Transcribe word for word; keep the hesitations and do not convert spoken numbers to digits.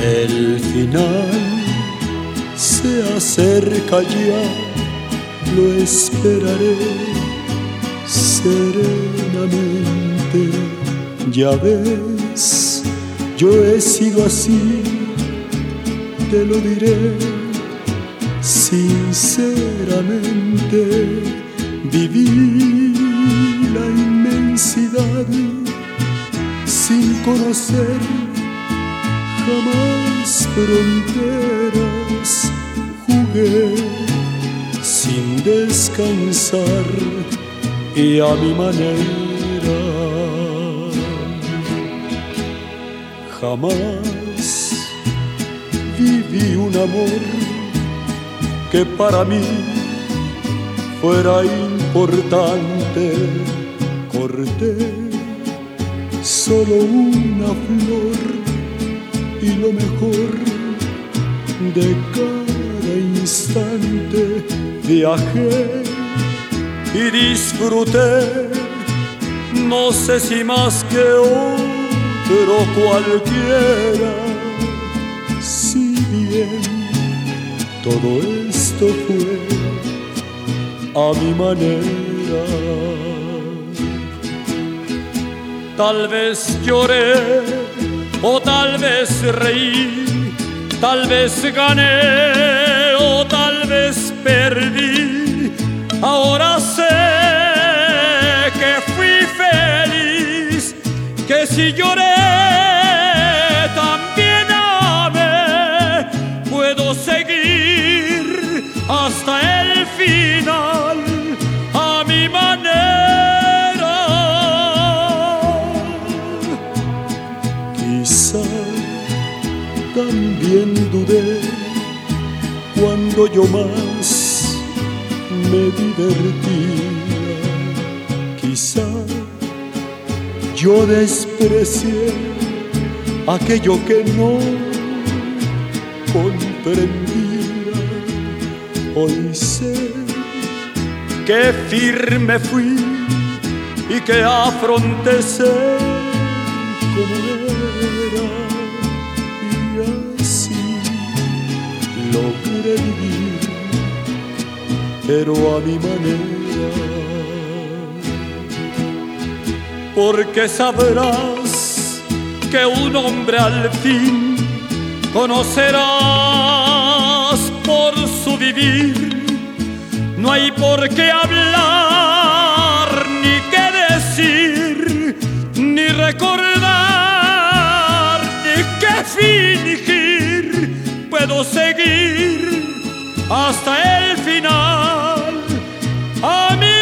El final se acerca ya, lo esperaré serenamente. Ya ves, yo he sido así, te lo diré sinceramente. Viví la inmensidad sin conocer jamás fronteras. Jugué sin descansar y a mi manera. Jamás viví un amor que para mí fuera importante. Corté solo una flor y lo mejor de cada instante. Viajé y disfruté, no sé si más que otro cualquiera. Si bien todo esto fue a mi manera, tal vez lloré o tal vez reí, tal vez gané o tal vez perdí. Ahora sé que fui feliz, que si lloré también amé. Puedo seguir hasta el final a mi manera. Quizá también dudé cuando yo más me divertía. Quizá yo desprecié aquello que no comprendía. Hoy sé que firme fui y que afronté ser como era, y así logré vivir, pero a mi manera. Porque sabrás que un hombre al fin conocerás por su vivir. No hay por qué hablar, ni qué decir, ni recordar, ni qué fingir. Puedo seguir hasta el final a mi